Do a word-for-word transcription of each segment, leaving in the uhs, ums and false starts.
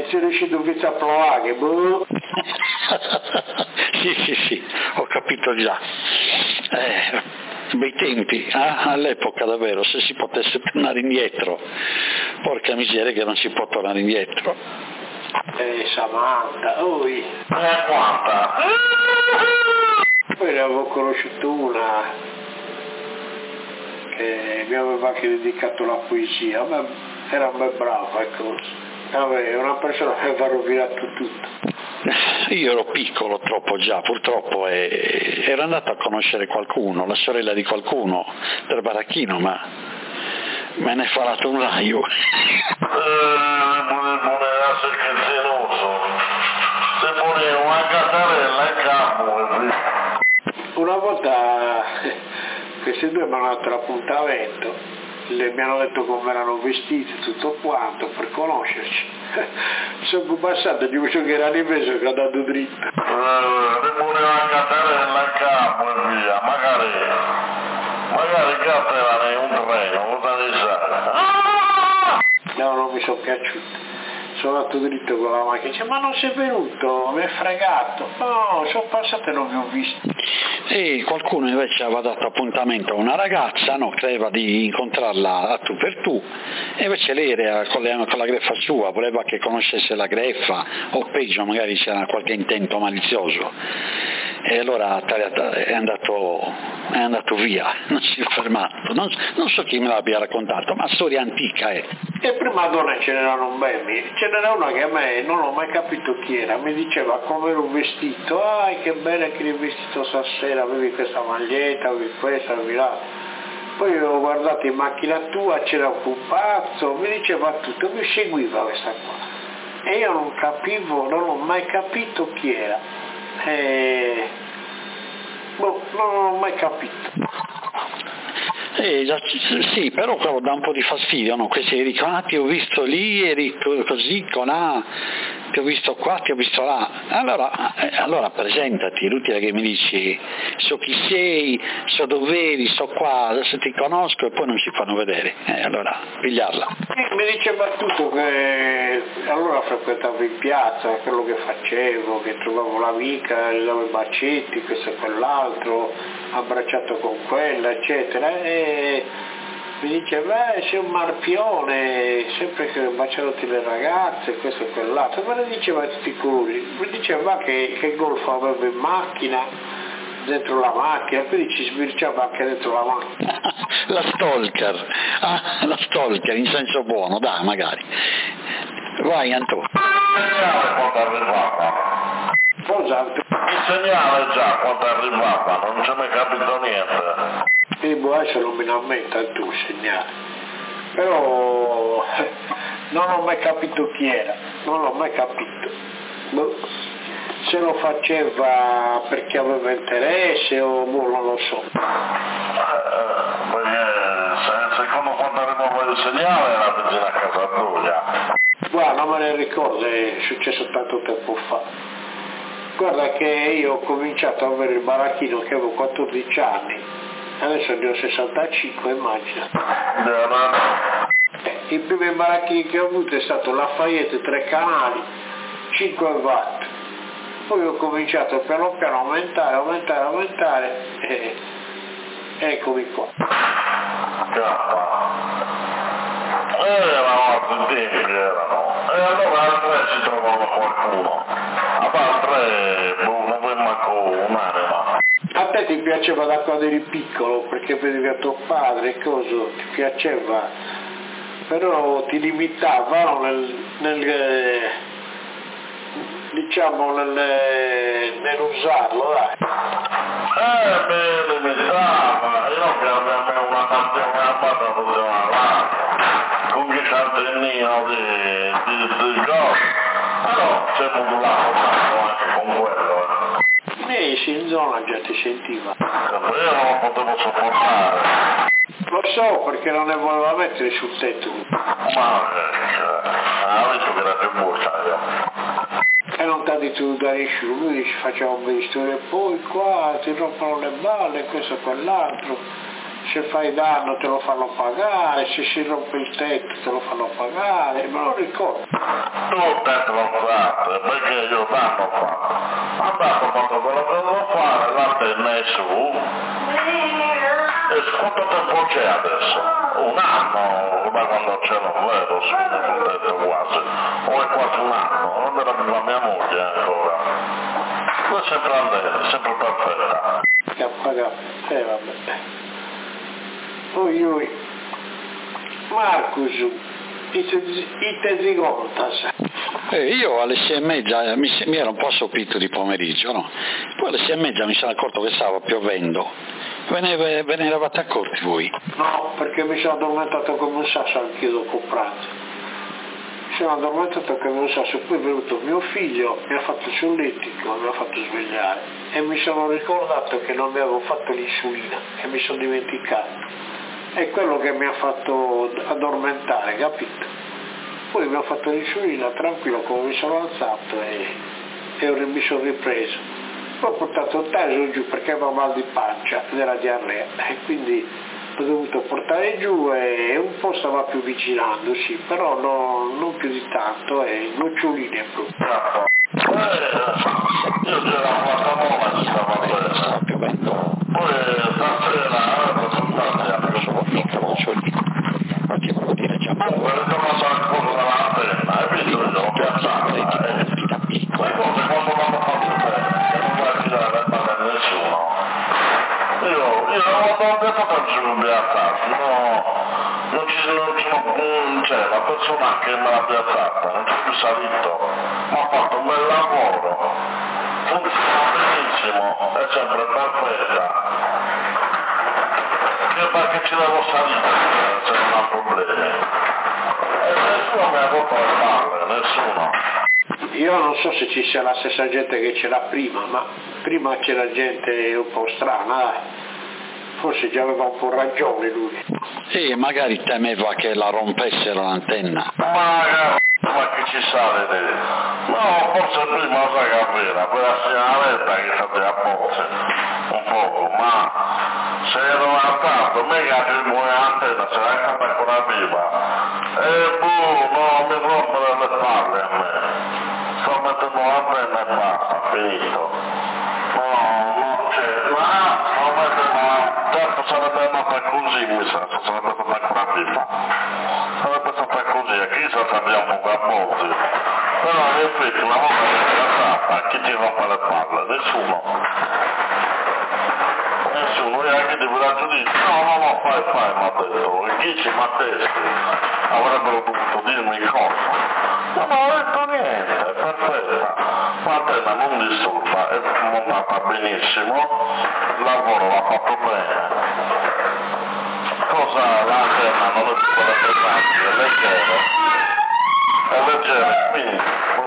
e sei riuscito a provare, boh. Sì, sì, sì, ho capito già. Eh, bei tempi, ah, all'epoca davvero, se si potesse tornare indietro, porca miseria che non si può tornare indietro. Eh, Samantha, oi. Eh, quanta? Poi ne avevo conosciuto una che mi aveva anche dedicato la poesia, ma era un bel bravo, ecco. Vabbè, una persona che aveva rovinato tutto. Io ero piccolo troppo già, purtroppo, e ero andato a conoscere qualcuno, la sorella di qualcuno del baracchino, ma me ne è falato un raio. Eh, voleva essere scherzinoso. Se voleva una catarella in capo e via. Una volta questi due mi hanno dato l'appuntamento, le, mi hanno detto come erano vestiti, tutto quanto, per conoscerci. Sono passato, dico che era ripreso che ho dato dritto. Eh, voleva una catarella in capo e via, magari, magari che era in un treno, cosa ne sai? No, non mi sono piaciuto. Sono andato dritto con la macchina, dice ma non sei venuto, mi hai fregato. No, sono passato e non vi ho visto. E qualcuno invece aveva dato appuntamento a una ragazza, no, credeva di incontrarla a tu per tu, e invece lei era con, le, con la greffa sua, voleva che conoscesse la greffa, o peggio magari c'era qualche intento malizioso, e allora è andato, è andato via, non si è fermato, non, non so chi me l'abbia raccontato, ma storia antica è. E prima donne ce n'erano un bel, ce n'era una che a me non ho mai capito chi era, mi diceva come ero vestito, ah che bello che eri vestito stasera, avevi questa maglietta, avevi questa, avevi là. Poi ho guardato in macchina tua, c'era un pupazzo, mi diceva tutto, mi seguiva questa qua. E io non capivo, non ho mai capito chi era. E... boh, non ho mai capito. Eh, già, sì, però quello dà un po' di fastidio, no? Questi dicono, ah ti ho visto lì, eri così, con là, ti ho visto qua, ti ho visto là. Allora, eh, allora presentati, è inutile che mi dici so chi sei, so dove eri, so qua, adesso ti conosco e poi non ci fanno vedere. Eh, allora, pigliarla. Mi diceva tutto che allora frequentavo in piazza, quello che facevo, che trovavo l'amica, le davo i bacetti, questo e quell'altro, abbracciato con quella, eccetera. E mi diceva, eh, sei un marpione, sempre che baciandoti le ragazze, questo e quell'altro. Me lo diceva a tutti i colori. Mi diceva che, che golf aveva in macchina, dentro la macchina, quindi ci sbirciava anche dentro la macchina. La stalker, ah, la stalker in senso buono, dai, magari. Vai Antonio. Il segnale quando arrivava. Cosa? Il segnale già quando arrivava, non ci è mai capito niente. E boh, adesso non me ne ammetta il tuo segnale. Però non ho mai capito chi era, non l'ho mai capito. Boh. Se lo faceva perché aveva interesse o boh, non lo so. Eh, perché se, secondo quando arrivava il segnale era vicino a casa tua. Guarda, non me ne ricordo, è successo tanto tempo fa. Guarda che io ho cominciato a avere il baracchino che avevo quattordici anni, adesso ne ho sessantacinque, immagina. Eh, I primi baracchini che ho avuto è stato Lafayette tre canali, cinque watt. Poi ho cominciato piano piano a aumentare, aumentare, aumentare e eccomi qua. Eh, erano altri tempi, erano. E allora al tre si trovava qualcuno. A parte, boh, non ve manco un'anima. A te ti piaceva da quando eri piccolo, perché vedevi a tuo padre, cosa, ti piaceva, però ti limitavano nel, nel diciamo nel, nell'usarlo, dai. Eh, mi limitava, io che avevo una canzone armata potevo andare, con che cantennino di, di, di cose, però c'è modulato anche con quello. Eh, sì, in zona già ti sentiva. Io non lo potevo sopportare. Lo so, perché non ne voleva mettere sul tetto. Ma, eh, ha visto che era più buona io. E non ti ha detto di dare in giù, lui dice facciamo un bel storia, poi qua ti rompono le balle, questo e quell'altro. se fai danno te lo fanno pagare, se si rompe il tetto te lo fanno pagare, me lo ricordo. Tu il tetto lo fate, perché io danno fatto. Andato quando ve lo devo fare, l'antenne è su. E quanto tempo c'è adesso? Un anno, da quando c'è non vedo, su un tetto quasi. O è quasi un anno, non era più la mia moglie ancora. Tu è sempre andata, sempre perfetta. Che ha pagato, eh vabbè. Poi oi, Marcus, ite zigontas. Eh, io alle sei e mezza mi, mi ero un po' assopito di pomeriggio, no? Poi alle sei e mezza mi sono accorto che stava piovendo. Ve ne, ve ne eravate accorti voi? No, perché mi sono addormentato come un sasso anch'io dopo pranzo. Mi sono addormentato come un sasso, poi è venuto mio figlio, mi ha fatto il solletico, mi ha fatto svegliare e mi sono ricordato che non mi avevo fatto l'insulina e mi sono dimenticato. È quello che mi ha fatto addormentare, capito? Poi mi ha fatto l'insulina tranquillo come mi sono alzato e, e mi sono ripreso. Poi ho portato il teso giù perché avevo mal di pancia ed era diarrea e quindi l'ho dovuto portare giù e un po' stava più vigilando, sì, però no, non più di tanto e noccioline proprio. Eh, io c'era una mola che stava bene. Piovendo. Poi stasera ho portato a Qualche vuol dire già. Comunque è tornato ancora dall'antenna, hai visto che l'ho piazzata? Le cose quando vanno fatte bene, che non vai a tirare le palle a nessuno. Io, io non ho detto che ci sono piazzati, no, non ci sono, non c'è la persona che me l'ha piazzata, non c'è più salito, ma ha fatto un bel lavoro, funziona benissimo, è sempre perfetta. Io perché ci devo salire se non ha problemi. E nessuno mi ha rotto le palle, nessuno. Io non so se ci sia la stessa gente che c'era prima, ma prima c'era gente un po' strana, dai. Forse già aveva un po' ragione lui. Sì, magari temeva che la rompessero l'antenna. Ma, ma che ci sale lì? No, forse prima sai che era, quella segnaletta che state a posto, un poco, ma se ero alzato, mica che buona antenna, se l'è stata ancora viva. E boh, no, mi rompere le palle a me. Sto mettendo l'antenna e basta, finito. No, non c'è, ma sto mettendo la... Certo sarebbe andata così, mi sa, se sarebbe stata ancora viva. Sarebbe stata così, e chissà se abbiamo un rapporto. Però in effetti una volta che è stata, chi ti rompe le palle? Nessuno. Nessuno, e anche di villaggio dice, no, no, no, fai, fai, mi ha detto, e chi ci mattesti avrebbero dovuto dirmi cosa. Ma non ho detto niente, è perfetta. L'antenna non disturba, è montata benissimo, il lavoro l'ha fatto bene. Cosa l'antenna non è più quella pesante, è leggera. È leggera, quindi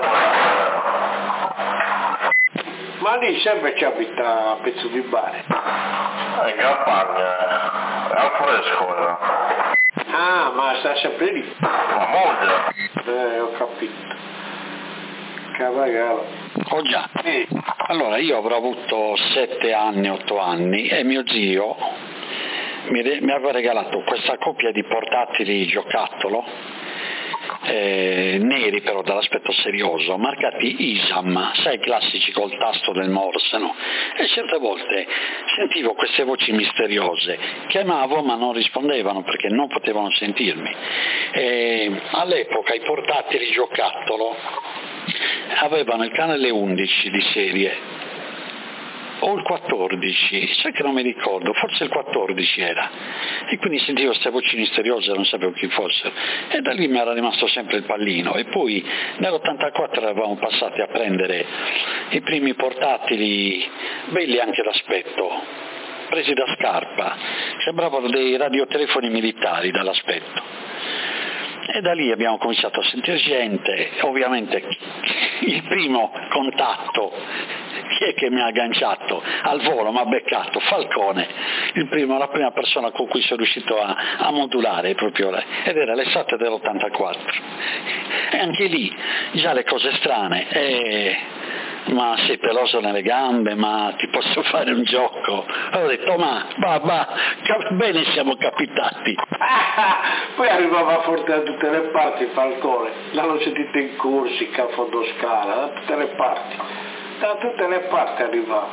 Ma lì sempre ci abita a pezzo di bare. è in campagna, è al fresco era. Ah, ma sta sempre lì. La moglie. Eh, ho capito. Cavagalo. Oh già. Sì. Allora io avrò avuto sette anni, otto anni e mio zio mi, re- mi aveva regalato questa coppia di portatili giocattolo eh, neri però dall'aspetto serioso, marcati ISAM, sai, classici col tasto del Morse, no? E certe volte sentivo queste voci misteriose, chiamavo ma non rispondevano perché non potevano sentirmi. E all'epoca i portatili giocattolo avevano il canale undici di serie o il quattordici, sai che non mi ricordo, forse il quattordici era, e quindi sentivo queste voci misteriose, non sapevo chi fossero, e da lì mi era rimasto sempre il pallino. E poi nell'ottantaquattro eravamo passati a prendere i primi portatili belli anche d'aspetto, presi da Scarpa, sembravano dei radiotelefoni militari dall'aspetto. E da lì abbiamo cominciato a sentire gente, ovviamente il primo contatto, chi è che mi ha agganciato al volo, mi ha beccato? Falcone, il primo, la prima persona con cui sono riuscito a, a modulare proprio, ed era l'estate dell'ottantaquattro. E anche lì già le cose strane, e ma sei peloso nelle gambe, ma ti posso fare un gioco? Ho detto, ma va, va, cap- bene siamo capitati. Poi arrivava forte da tutte le parti il Falcone, l'hanno sentito in corsi, a Fondoscala, da tutte le parti, da tutte le parti arrivava.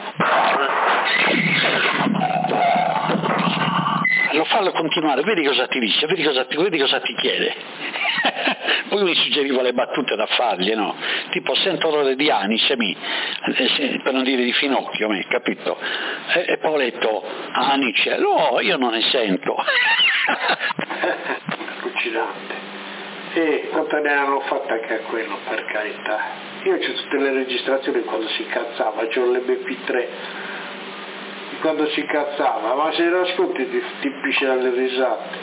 Lo fallo continuare, vedi cosa ti dice, vedi cosa ti, vedi cosa ti chiede. Poi mi suggeriva le battute da fargli, no? Tipo sento l'odore di Anice, mi, eh, per non dire di Finocchio, mi, capito? E, e poi ho letto Anice, no, io non ne sento. Allucinante. E quanto ne hanno fatto anche a quello, per carità. Io c'ho tutte le registrazioni quando si cazzava, c'ho l'emme pi tre. Quando si cazzava, ma se lo ascolti ti, ti pisci dalle risate.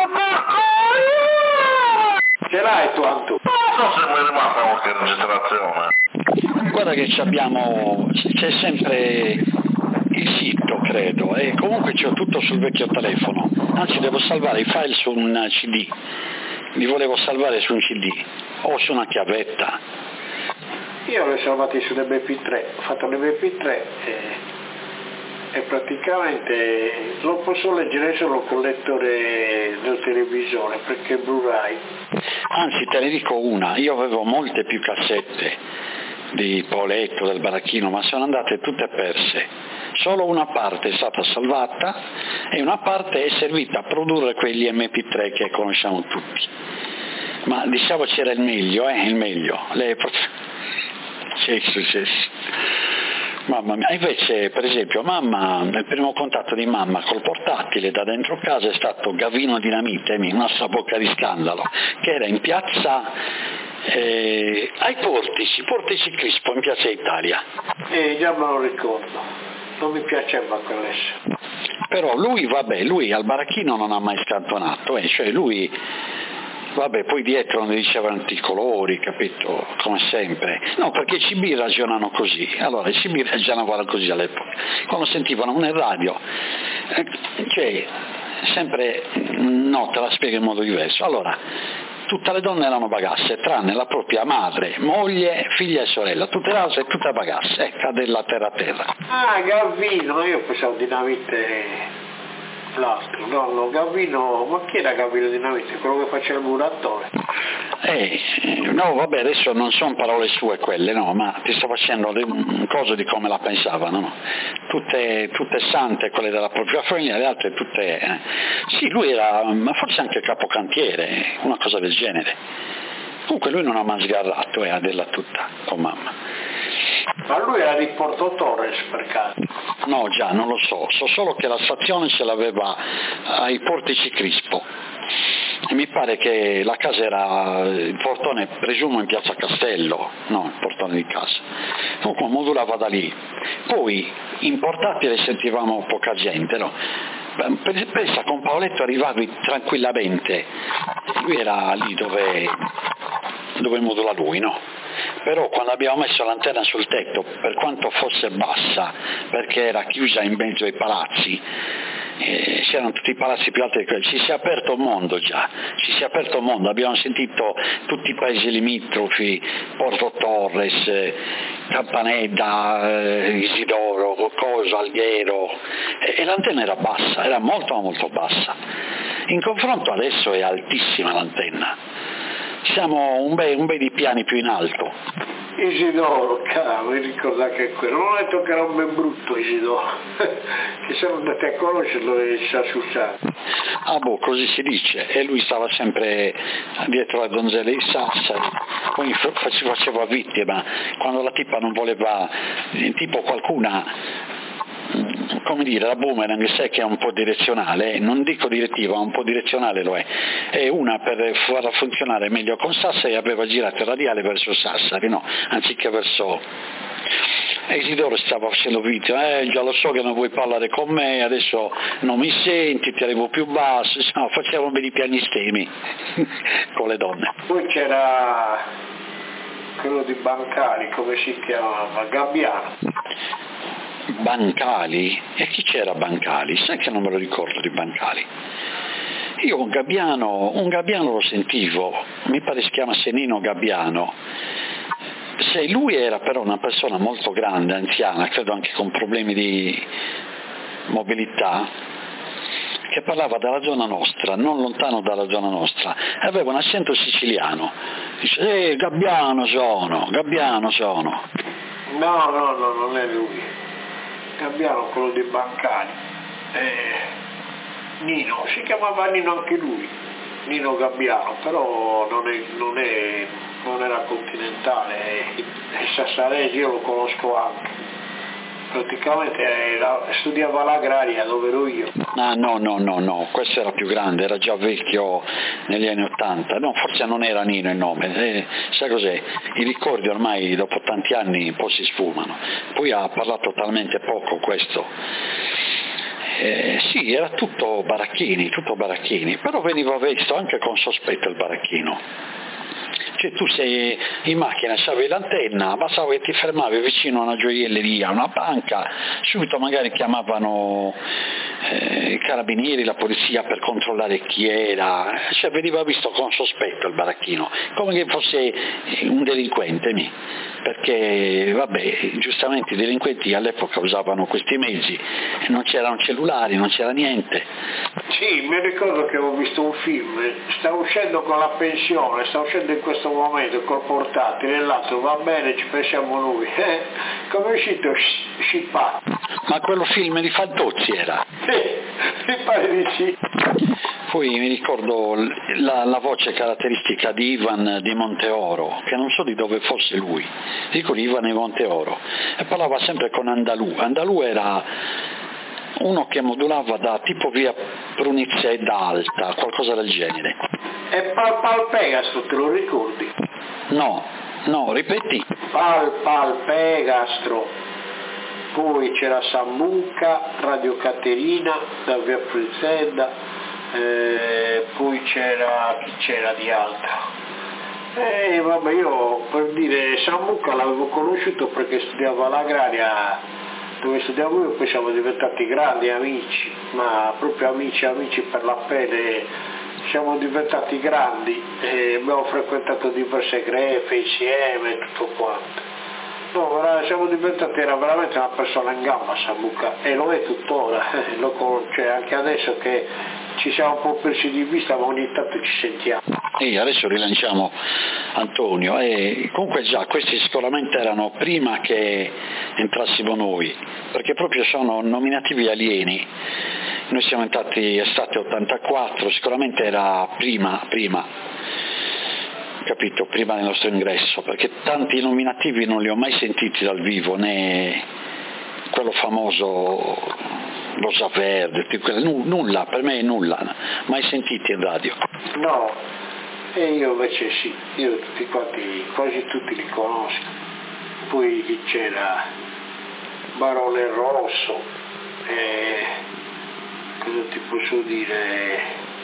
Ce l'hai tu, Antu? Non so se mi è rimasta qualche registrazione. Guarda che ci abbiamo, c'è sempre il sito, credo, e comunque c'ho tutto sul vecchio telefono, anzi devo salvare i file su un C D, li volevo salvare su un C D o su una chiavetta. Io li ho salvati sull'emme pi tre, ho fatto l'emme pi tre e... e praticamente lo posso leggere solo con il lettore del televisore perché è Blu-ray. Anzi te ne dico una, io avevo molte più cassette di Paoletto, del Baracchino, ma sono andate tutte perse, solo una parte è stata salvata e una parte è servita a produrre quegli emme pi tre che conosciamo tutti, ma diciamo c'era il meglio, eh, il meglio, le... c'è successo. Mamma mia, invece per esempio mamma, il primo contatto di mamma col portatile da dentro casa è stato Gavino Dinamite, una bocca di scandalo, che era in piazza eh, ai Portici, Portici Crispo in piazza Italia. E già me lo ricordo, non mi piaceva quell'esso. Però lui, vabbè, lui al Baracchino non ha mai scantonato, eh, cioè lui... Vabbè, poi dietro ne dicevano i colori, capito? Come sempre. No, perché i C B ragionano così. Allora, i C B ragionavano così all'epoca. Quando sentivano una radio, eh, cioè, sempre, no, te la spiego in modo diverso. Allora, tutte le donne erano bagasse, tranne la propria madre, moglie, figlia e sorella. Tutte le altre, tutte bagasse, eh, cade la terra a terra. Ah, Gavino, io pensavo Dinamite... l'altro, no, no, Gavino, ma chi era Gavino Dinamite? Quello che faceva il muratore? Eh, no, vabbè, adesso non sono parole sue quelle, no, ma ti sto facendo un coso di come la pensavano, no? Tutte, tutte sante quelle della propria famiglia, le altre tutte... Eh. Sì, lui era, ma forse anche capocantiere, una cosa del genere. Comunque lui non ha mai sgarrato, eh, a dirla tutta, con mamma. Ma lui era di Porto Torres per caso? No, già, non lo so, so solo che la stazione ce l'aveva ai Portici Crispo. E mi pare che la casa era, il portone presumo in piazza Castello, no, il portone di casa. Comunque modulava da lì. Poi in portatile sentivamo poca gente, no? Pensa, con Paoletto arrivavi tranquillamente, lui era lì dove, dove modula lui, no? Però quando abbiamo messo l'antenna sul tetto, per quanto fosse bassa, perché era chiusa in mezzo ai palazzi, eh, c'erano tutti i palazzi più alti di quelli, ci si è aperto un mondo già, ci si è aperto un mondo, abbiamo sentito tutti i paesi limitrofi, Porto Torres, eh, Campanedda, eh, Isidoro, Coso, Alghero, e, e l'antenna era bassa, era molto molto bassa. In confronto adesso è altissima l'antenna. Siamo un bei, un bei di piani più in alto. Isidoro, caro, mi ricordo anche quello. Non ho detto che era un ben brutto Isidoro, che siamo andati a conoscerlo e ci ha sussato. Ah boh, così si dice. E lui stava sempre dietro la donzella di Sassari, poi faceva, faceva vittima. Quando la tipa non voleva, tipo qualcuna... come dire, la boomerang sai che è un po' direzionale, non dico direttiva, ma un po' direzionale lo è, e una per farla funzionare meglio con Sassari aveva girato il radiale verso Sassari, no, anziché verso... E Isidoro stava facendo video, eh già lo so che non vuoi parlare con me, adesso non mi senti, ti arrivo più basso, no, facevamo dei pianistemi con le donne. Poi c'era quello di Bancali, come si chiamava? Gabbiano. Bancali? E chi c'era Bancali? Sai che non me lo ricordo di Bancali. Io un Gabbiano, un Gabbiano lo sentivo, mi pare si chiama Senino Gabbiano, Sì, lui era però una persona molto grande, anziana, credo anche con problemi di mobilità, che parlava dalla zona nostra, non lontano dalla zona nostra, e aveva un accento siciliano. Dice, eh, Gabbiano sono, Gabbiano sono. No, no, no, non è lui. Gabbiano, quello dei bancari. Eh, Nino, si chiamava Nino anche lui, Nino Gabbiano, però non, è, non, è, non era continentale, è, è sassarese, io lo conosco anche. Praticamente era, studiava l'agraria dove ero io. Ah, no, no, no, no, questo era più grande, era già vecchio negli anni Ottanta, no, forse non era Nino il nome, eh, sai cos'è? I ricordi ormai dopo tanti anni un po' si sfumano, poi ha parlato talmente poco questo. Eh, sì, era tutto baracchini, tutto baracchini, però veniva visto anche con sospetto il baracchino. Cioè tu sei in macchina, c'avevi l'antenna, bastava che ti fermavi vicino a una gioielleria, a una banca, subito magari chiamavano eh, i carabinieri, la polizia per controllare chi era, cioè veniva visto con sospetto il baracchino, come che fosse un delinquente, mi. Perché vabbè, giustamente i delinquenti all'epoca usavano questi mezzi e non c'erano cellulari, non c'era niente. Sì, mi ricordo che ho visto un film, sta uscendo con la pensione, sta uscendo in questo momento col portatile, l'altro va bene, ci pensiamo noi. Eh, come è uscito Scippato? Ma quello film di Fantozzi era? Sì, mi pare di sì. Poi mi ricordo la, la voce caratteristica di Ivan di Monteoro, che non so di dove fosse lui, dico di Ivan di Monteoro, e parlava sempre con Andalù. Andalù era uno che modulava da tipo via Prunizzedda Alta, qualcosa del genere. E Pal Pal Pegastro, te lo ricordi? No, no, ripeti. Pal Pal Pegastro. Poi c'era Sambuca, Radio Caterina, da via Prunizzedda, eh, poi c'era, chi c'era di altro? E eh, vabbè, io per dire Sambuca l'avevo conosciuto perché studiavo all'agraria dove studiavo io, poi siamo diventati grandi amici, ma proprio amici, amici per la pelle, siamo diventati grandi e abbiamo frequentato diverse grefe insieme e tutto quanto. No, siamo diventati, era veramente una persona in gamba Sambuca e lo è tuttora, lo conosce anche adesso che ci siamo un po' persi di vista, ma ogni tanto ci sentiamo. E adesso rilanciamo Antonio, e comunque già questi sicuramente erano prima che entrassimo noi, perché proprio sono nominativi alieni. Noi siamo entrati estate ottantaquattro, sicuramente era prima, prima, capito, prima del nostro ingresso, perché tanti nominativi non li ho mai sentiti dal vivo, né quello famoso Rosa Verde, nulla, per me è nulla, mai sentiti in radio. No, e io invece sì, io tutti quanti, quasi tutti li conosco. Poi c'era Barone Rosso, eh, cosa ti posso dire,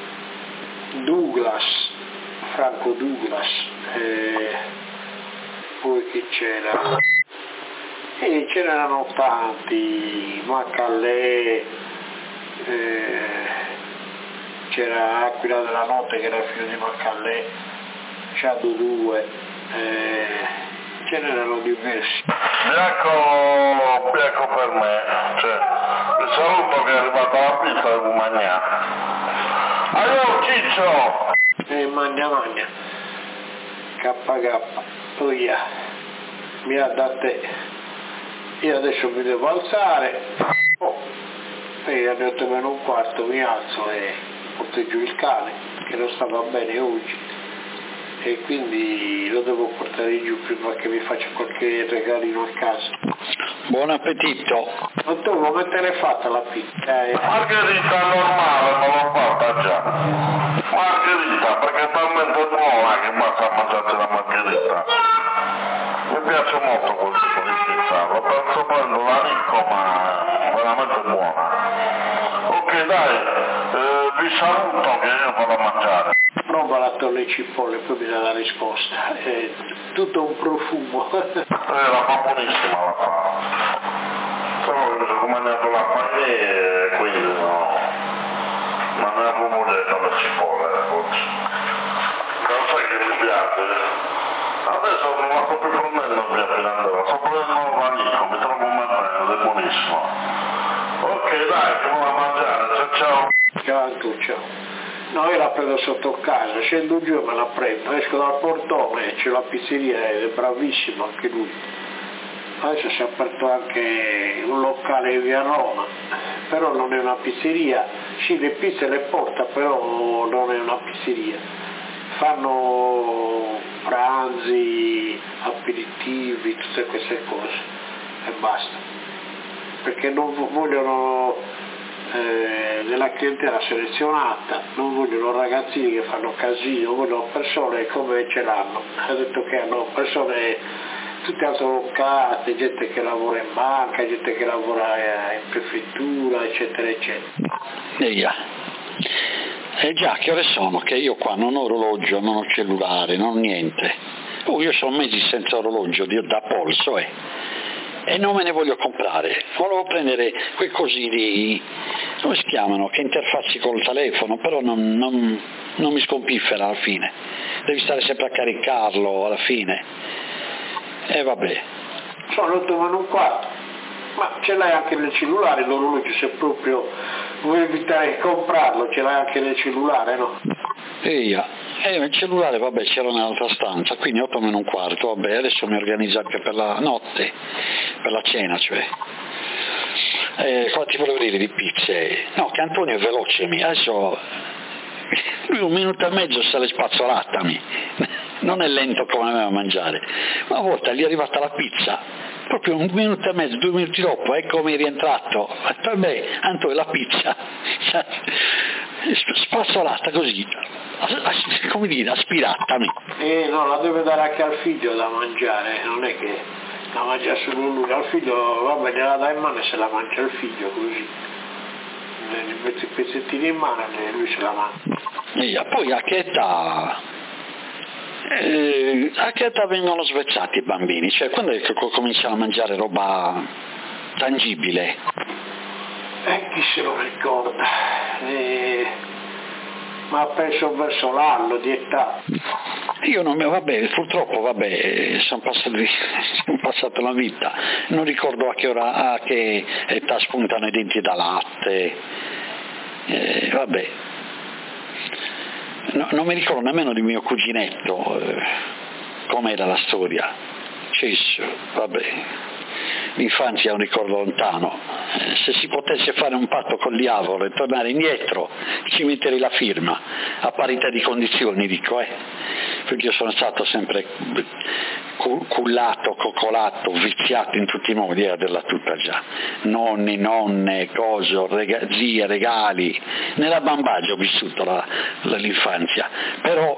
Douglas, Franco Douglas, eh, poi chi c'era? E c'erano tanti, Macallè, eh, c'era Aquila della Notte che era il figlio di Macallè, Shadow due, eh, ce n'erano diversi. Bianco, bianco per me, cioè, vi saluto che è arrivata la pizza e devo mangiare. Allora Ciccio! E magna magna, K K, poi ya, mi ha da te. Io adesso mi devo alzare, oh, e alle otto meno un quarto mi alzo e porto giù il cane che non stava bene oggi e quindi lo devo portare giù prima che mi faccia qualche regalino a casa. Buon appetito! Ma tu come te l'hai fatta la pizza? Eh? Margherita normale, ma l'ho fatta già. Margherita, perché è talmente buona che basta mangiarsi la margherita. Mi piace molto quel tipo di pizza, lo penso prendo la ricco ma veramente buona. Ok dai, eh, vi saluto che io vado a mangiare. Prova la torre e cipolle, poi mi dà la risposta. È tutto un profumo. Eh, la fa buonissima la fa. Solo che mi sono mangiato la paglia e quindi no. Ma non avevo voglia di le cipolle oggi. Non sai che mi piace? Adesso non la sto più prendendo via Pirandello, sto prendendo un manico, mi trovo un bene, è buonissimo. Ok, dai, che vuoi mangiare, ciao ciao. Ciao, tu, ciao. No, io la prendo sotto casa, scendo giù e me la prendo, esco dal portone, c'è la pizzeria, è bravissimo anche lui. Adesso si è aperto anche un locale in via Roma, però non è una pizzeria, sì le pizze le porta, però non è una pizzeria. Fanno pranzi, aperitivi, tutte queste cose e basta, perché non vogliono eh, della clientela selezionata, non vogliono ragazzini che fanno casino, vogliono persone come ce l'hanno. Ha detto che hanno persone tutte autolocate, gente che lavora in banca, gente che lavora in prefettura, eccetera, eccetera. Eia. Eh già, che ore sono? Che io qua non ho orologio, non ho cellulare, non ho niente. Oh, io sono mesi senza orologio da polso, eh. E non me ne voglio comprare. Volevo prendere quei cosini, come si chiamano, che interfacci col telefono, però non, non, non mi scompiffera alla fine. Devi stare sempre a caricarlo alla fine. E eh, vabbè. Sono otto meno un quarto, ma ce l'hai anche nel cellulare l'orologio, se proprio vuoi evitare di comprarlo, ce l'hai anche nel cellulare, no? Eia, e il cellulare vabbè c'era nell'altra stanza, quindi otto meno un quarto, vabbè adesso mi organizzo anche per la notte, per la cena cioè. Eh, cosa ti volevo dire di pizze? No, che Antonio è veloce, mi adesso lui un minuto e mezzo se l'è spazzolattami, non è lento come me a mangiare, ma a volte gli è arrivata la pizza, proprio un minuto e mezzo, due minuti dopo, ecco come è rientrato, per me Antonio la pizza, spazzolata così, come dire, aspirattami. Eh no, la deve dare anche al figlio da mangiare, non è che la mangia solo lui, al figlio vabbè gliela dà in mano e se la mangia il figlio così. Gli metti i pezzettini in mano e lui se la mangia. E poi a che età, eh, a che età vengono svezzati i bambini? Cioè quando è che cominciano a mangiare roba tangibile? Eh, chi se lo ricorda? Eh, ma penso verso l'anno di età. Io non mi, vabbè, purtroppo vabbè, sono passati, sono passato la vita, non ricordo a che ora, a che età spuntano i denti da latte, eh, vabbè, no, non mi ricordo nemmeno di mio cuginetto, eh, com'era la storia, cesso, vabbè. L'infanzia è un ricordo lontano, eh, se si potesse fare un patto col diavolo e tornare indietro ci metterei la firma a parità di condizioni, dico, eh, perché io sono stato sempre cullato, coccolato, viziato in tutti i modi, era della tutta già, nonni, nonne, coso, rega, zie, regali, nella bambagia ho vissuto la, la, l'infanzia, però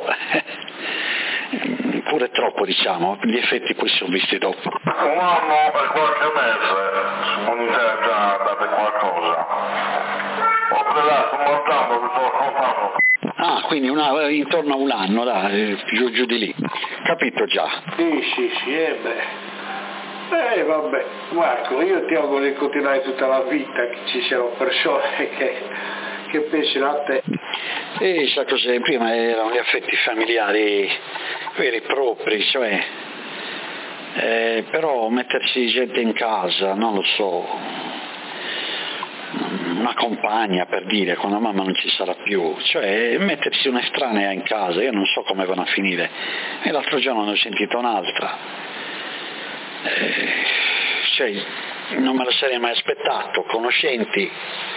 pure troppo diciamo, gli effetti poi sono visti dopo. Un anno e qualche mese, su Monità già date qualcosa. Ho preso un montato che sto contando. Ah, quindi una, intorno a un anno, dai, giù, giù di lì. Capito già. Sì, sì, sì, eh beh. Eh vabbè, Marco, io ti auguro di continuare tutta la vita, che ci siano persone che, che pensino a te. E sa cos'è, prima erano gli affetti familiari veri e propri, cioè, eh, però mettersi gente in casa, non lo so, una compagna per dire, quando mamma non ci sarà più, cioè mettersi un'estranea in casa, io non so come vanno a finire, e l'altro giorno ne ho sentito un'altra, eh, cioè non me lo sarei mai aspettato, conoscenti,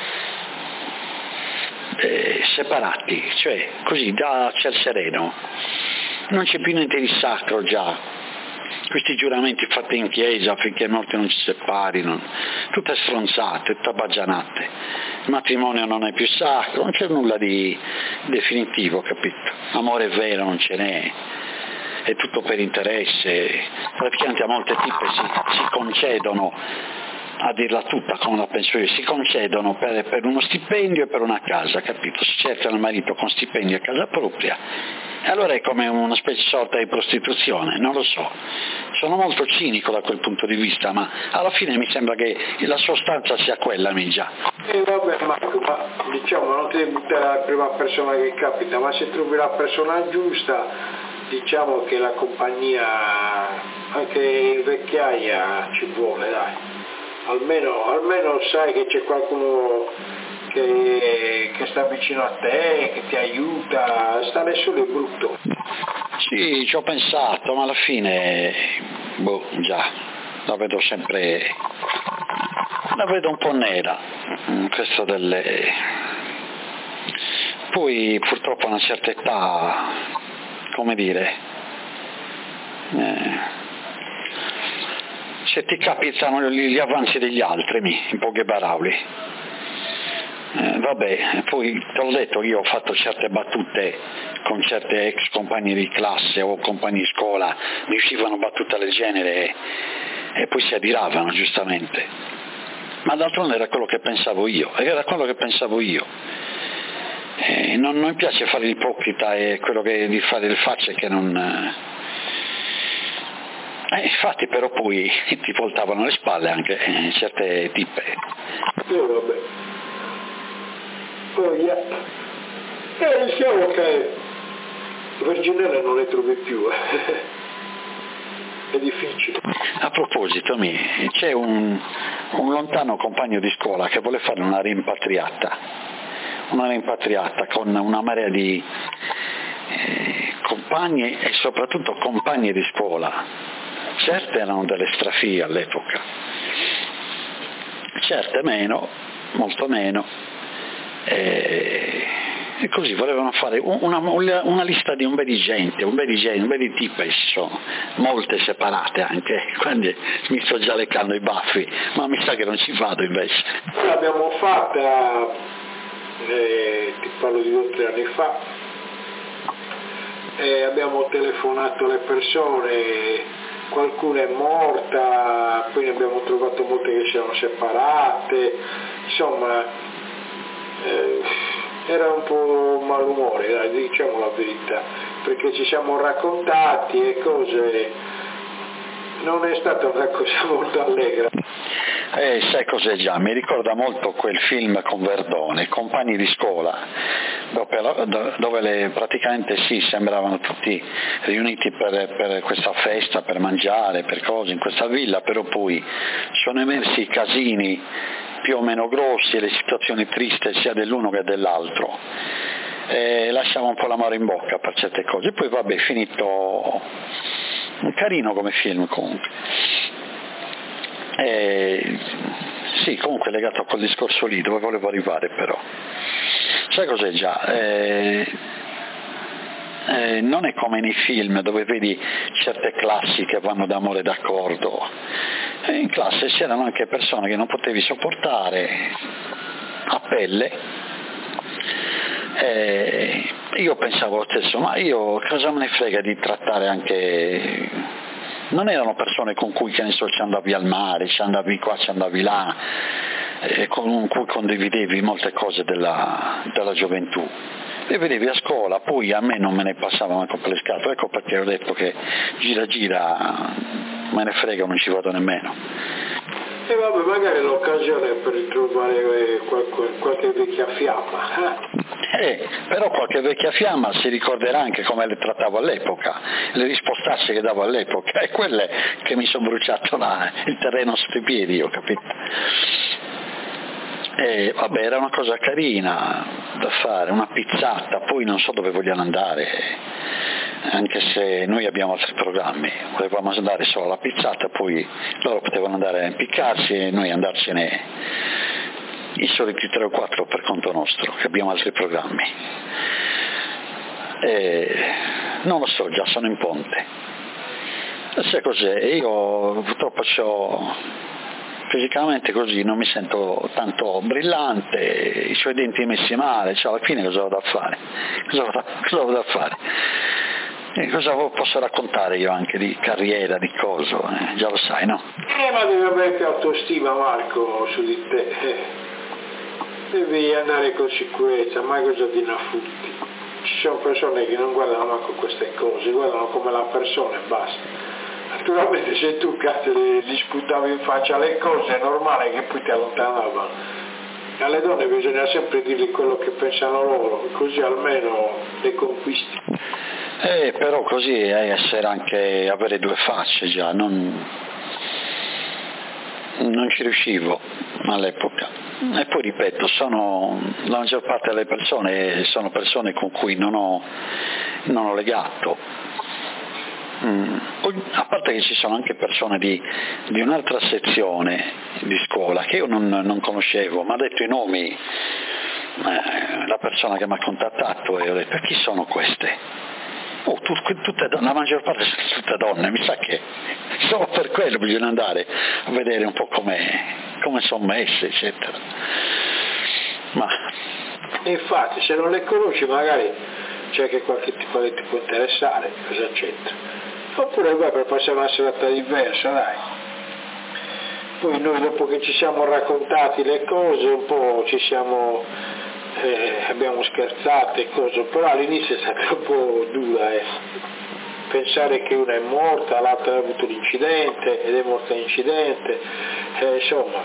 Eh, separati, cioè così da ciel sereno, non c'è più niente di sacro già, questi giuramenti fatti in chiesa affinché morti non ci separino, tutte stronzate, tutte baggianate, il matrimonio non è più sacro, non c'è nulla di definitivo, capito? Amore vero non ce n'è, è tutto per interesse, praticamente a molte tipe si, si concedono, a dirla tutta come la penso io, si concedono per, per uno stipendio e per una casa, capito? Si cercano il marito con stipendio e casa propria, e allora è come una specie sorta di prostituzione, non lo so, sono molto cinico da quel punto di vista, ma alla fine mi sembra che la sostanza sia quella, mi già. E vabbè Marco, ma diciamo non ti devi buttare la prima persona che capita, ma se trovi la persona giusta diciamo che la compagnia, anche in vecchiaia ci vuole, dai. Almeno, almeno sai che c'è qualcuno che, che sta vicino a te, che ti aiuta, stare solo è brutto. Sì, ci ho pensato, ma alla fine, boh, già, la vedo sempre, la vedo un po' nera, questo delle... Poi purtroppo a una certa età, come dire, eh, se ti capitano gli, gli avanzi degli altri, in poche parole. Eh, vabbè, poi te l'ho detto, io ho fatto certe battute con certe ex compagni di classe o compagni di scuola, mi uscivano battute del genere e, e poi si adiravano giustamente, ma d'altronde era quello che pensavo io, era quello che pensavo io. Eh, non, non mi piace fare l'ipocrita e quello che di fare le facce che non... Eh, infatti però poi ti voltavano le spalle anche eh, certe tippe. Eh, vabbè. Oh, yeah. Eh, diciamo che Verginella non le trovi più, eh. È difficile. A proposito, mi, c'è un, un lontano compagno di scuola che vuole fare una rimpatriata. una rimpatriata con una marea di eh, compagni e soprattutto compagni di scuola. Certe erano delle strafie all'epoca, certe meno, molto meno, e, e così volevano fare una, una lista di un bel di gente, un bel di gente, un bel di tipe, sono molte separate anche, quindi mi sto già leccando i baffi, ma mi sa che non ci vado invece. L'abbiamo fatta, Eh, ti parlo di due o tre anni fa, eh, abbiamo telefonato alle persone, qualcuna è morta, poi ne abbiamo trovato molte che si erano separate, insomma eh, era un po' malumore, dai, diciamo la verità, perché ci siamo raccontati e cose, non è stata una cosa molto allegra. Eh, sai cos'è già? Mi ricorda molto quel film con Verdone, Compagni di scuola, dove, dove le, praticamente sì, sembravano tutti riuniti per, per questa festa, per mangiare, per cose in questa villa, però poi sono emersi i casini più o meno grossi e le situazioni tristi sia dell'uno che dell'altro. E lasciava un po' l'amaro in bocca per certe cose. Poi vabbè, è finito carino come film comunque. Eh, sì, comunque legato a quel discorso lì dove volevo arrivare, però sai cos'è già? Eh, eh, non è come nei film dove vedi certe classi che vanno d'amore d'accordo. Eh, in classe c'erano anche persone che non potevi sopportare a pelle. Eh, io pensavo lo stesso, ma io cosa me ne frega di trattare anche... Non erano persone con cui, che ne so, ci andavi al mare, ci andavi qua, ci andavi là, eh, con cui condividevi molte cose della, della gioventù. Le vedevi a scuola, poi a me non me ne passavano anche per le scatole, ecco perché ho detto che gira gira, me ne frega, non ci vado nemmeno. E vabbè, magari l'occasione per ritrovare qualche, qualche vecchia fiamma. Eh, però qualche vecchia fiamma si ricorderà anche come le trattavo all'epoca, le rispostacce che davo all'epoca, e quelle che mi sono bruciato là, il terreno sotto i piedi, ho capito. E vabbè, era una cosa carina da fare, una pizzata, poi non so dove vogliano andare, anche se noi abbiamo altri programmi, volevamo andare solo alla pizzata, poi loro potevano andare a impiccarsi e noi andarcene i soliti tre o quattro per conto nostro, che abbiamo altri programmi. E non lo so, già sono in ponte. Sai cos'è? Io purtroppo c'ho fisicamente così, non mi sento tanto brillante, i suoi denti messi male, cioè alla fine cosa vado a fare? Cosa vado, cosa vado a fare? E cosa posso raccontare io anche di carriera, di coso, eh? Già lo sai, no? Eh, ma devi avere più autostima, Marco, su di te. Devi andare con sicurezza, mai cosa di nafutti. Ci sono persone che non guardano manco queste cose, guardano come la persona e basta. Naturalmente se tu cazzo gli sputavi in faccia le cose è normale che poi ti allontanavano. Alle donne bisogna sempre dirgli quello che pensano loro, così almeno le conquisti. Eh, però così è essere anche, avere due facce già, non, non ci riuscivo all'epoca. E poi ripeto, sono, la maggior parte delle persone sono persone con cui non ho, non ho legato. Mm. A parte che ci sono anche persone di, di un'altra sezione di scuola che io non, non conoscevo, mi ha detto i nomi eh, la persona che mi ha contattato e ho detto: chi sono queste? Oh, tutte, la maggior parte sono tutte donne, mi sa che solo per quello bisogna andare a vedere un po' come, come sono messe, eccetera. Ma infatti se non le conosci magari c'è che qualche tipo che ti può interessare, cosa c'entra? Oppure poi per passare una serata diversa, dai. Poi noi dopo che ci siamo raccontati le cose un po' ci siamo eh, abbiamo scherzato e cose, però all'inizio è stata un po' dura eh. Pensare che una è morta, l'altra ha avuto l'incidente ed è morta l'incidente, eh, insomma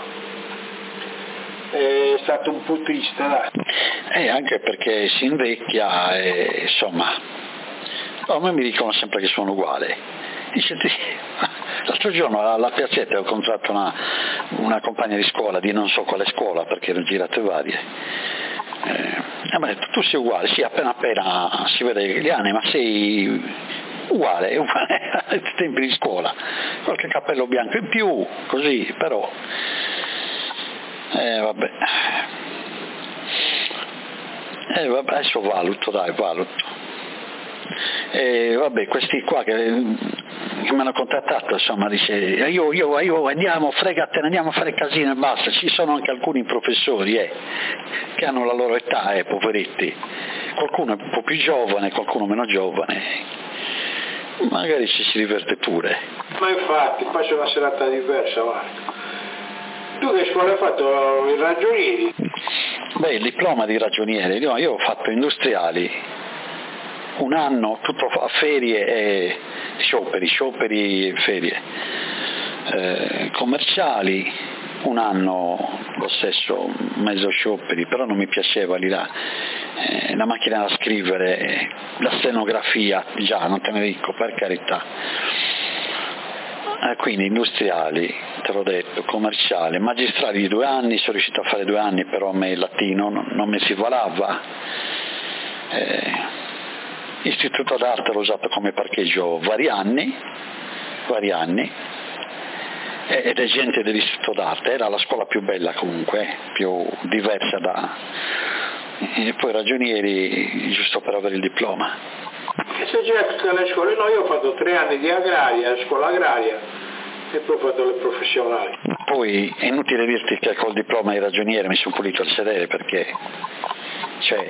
è stato un po' triste, dai. E anche perché si invecchia e insomma, a me mi dicono sempre che sono uguale. Dice, l'altro giorno alla piazzetta ho incontrato una, una compagna di scuola di non so quale scuola perché erano girate varie. Eh, mi ha detto: tu sei uguale, sì, appena appena si vede gli anni, ma sei uguale, uguale ai tempi di scuola, qualche cappello bianco in più, così, però eh vabbè eh vabbè adesso valuto, dai, valuto. E vabbè, questi qua che, che mi hanno contattato, insomma, dice io, io, io andiamo, fregatene, andiamo a fare casino e basta. Ci sono anche alcuni professori eh, che hanno la loro età, eh, poveretti, qualcuno è un po' più giovane, qualcuno meno giovane, magari ci si diverte pure. Ma infatti poi c'è una serata diversa, Marco. Tu che scuola hai fatto, i ragionieri? Beh, il diploma di ragioniere, io, io ho fatto industriali, un anno, tutto a ferie e scioperi, scioperi e ferie, eh, commerciali, un anno lo stesso, mezzo scioperi, però non mi piaceva lì là, eh, la macchina da scrivere, la stenografia, già, non te ne dico, per carità. Eh, quindi industriali, te l'ho detto, commerciale, magistrali di due anni, sono riuscito a fare due anni, però a me il latino non, non mi si valava. Eh, Istituto d'arte l'ho usato come parcheggio vari anni, vari anni, ed è gente dell'istituto d'arte, era la scuola più bella comunque, più diversa da... e poi ragionieri giusto per avere il diploma. E se c'è tutte le scuole, no, io ho fatto tre anni di agraria, scuola agraria, e poi ho fatto le professionali. Poi è inutile dirti che col diploma di ragioniere mi sono pulito il sedere perché, cioè...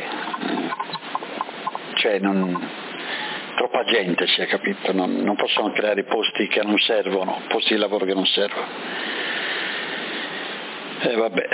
cioè non, troppa gente, si è capito, non, non possono creare posti che non servono, posti di lavoro che non servono. E vabbè.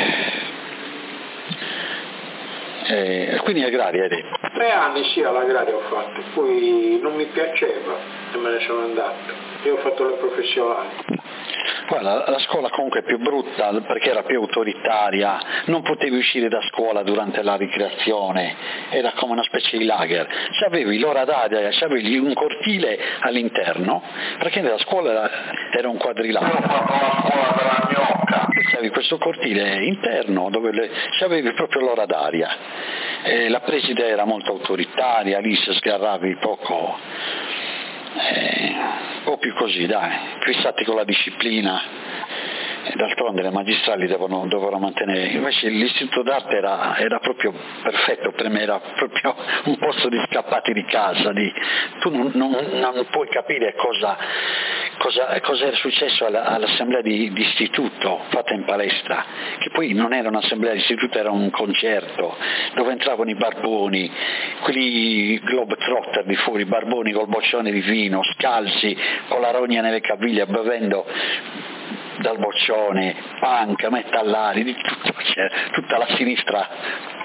E quindi agraria hai detto? Tre anni sì all'agraria ho fatto, poi non mi piaceva e me ne sono andato. Io ho fatto le professionali. Guarda, la scuola comunque è più brutta perché era più autoritaria, non potevi uscire da scuola durante la ricreazione, era come una specie di lager, c'avevi l'ora d'aria, c'avevi un cortile all'interno, perché la scuola era un quadrilatero, c'avevi questo cortile interno dove c'avevi proprio l'ora d'aria, e la preside era molto autoritaria, lì se sgarravi poco... Eh, un po' più così, dai, fissati con la disciplina, e d'altronde le magistrali devono, devono mantenere. Invece l'istituto d'arte era, era proprio perfetto per me, era proprio un posto di scappati di casa, di, tu non, non, non puoi capire cosa, cosa, cosa era successo alla, all'assemblea di, di istituto fatta in palestra, che poi non era un'assemblea di istituto, era un concerto dove entravano i barboni, quelli globetrotter di fuori, barboni col boccione di vino, scalzi, con la rogna nelle caviglie, bevendo dal boccione, punk, metallari, di tutto, cioè, tutta la sinistra,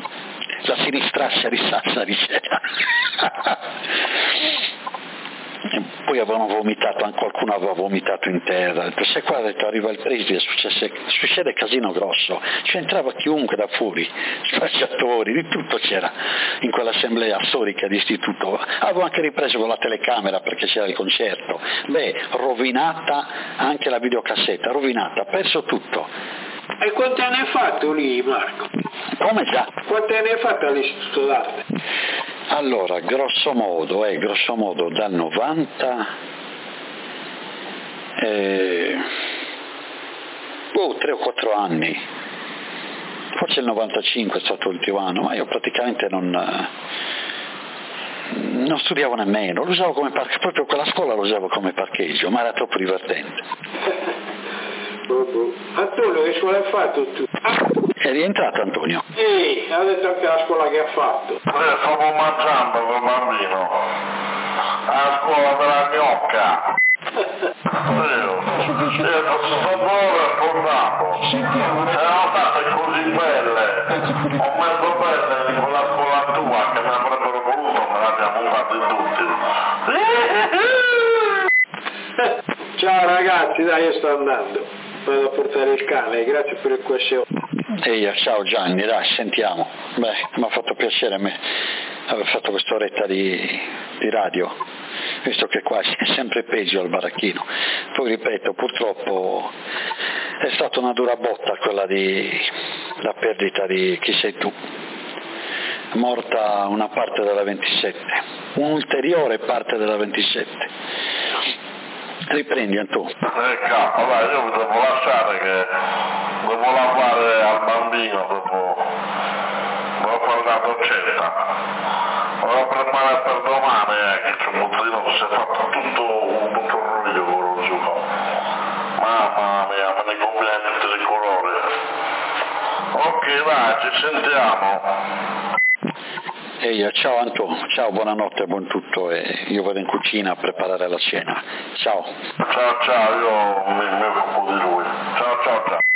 la sinistraccia di Sassari c'era. e poi avevano vomitato, anche qualcuno aveva vomitato in terra. Se qua ha detto arriva il preside, successe, succede casino grosso, ci entrava chiunque da fuori, spacciatori, di tutto c'era in quell'assemblea storica di istituto. Avevo anche ripreso con la telecamera perché c'era il concerto. Beh, rovinata anche la videocassetta, rovinata, perso tutto. E quanti anni hai fatto lì, Marco? Come già? Quanti anni hai fatto all'Istituto d'Arte? Allora, grosso modo, eh, grosso modo dal novanta, eh, oh, tre o quattro anni, forse il novantacinque è stato l'ultimo anno, ma io praticamente non, non studiavo nemmeno, lo usavo come parcheggio, proprio quella scuola lo usavo come parcheggio, ma era troppo divertente. Antonio, che scuola hai fatto tu? È rientrato Antonio? Sì, ha detto anche la scuola che ha fatto. Io stavo mangiando col bambino alla scuola della gnocca. Io, io sto buono e fondato. Erano state così belle, ho messo belle di quella scuola tua che mi avrebbero voluto, me l'abbiamo fatti tutti. Ciao ragazzi, dai, io sto andando. Vado a portare il cane, grazie per il questionario. Ehi, ciao Gianni, dai, sentiamo. Beh, mi ha fatto piacere a me aver fatto quest'oretta di, di radio, visto che qua è sempre peggio al baracchino. Poi ripeto, purtroppo è stata una dura botta quella di la perdita di Chi sei tu. Morta una parte della ventisette, un'ulteriore parte della ventisette. Riprendi Antonio. Eh capo, dai, io mi devo lasciare che devo lavare al bambino, dopo devo fare la doccetta. Devo preparare per domani, eh, che c'è un mozzino che si è fatto tutto un tutto ruglio con lo zucco. Mamma mia, me ne conviene tutti i colori. Ok, dai, ci sentiamo. Ehi, ciao Antonio, ciao, buonanotte, buon tutto e io vado in cucina a preparare la cena. Ciao. Ciao ciao, io mi, mi occupo di lui. Ciao ciao ciao.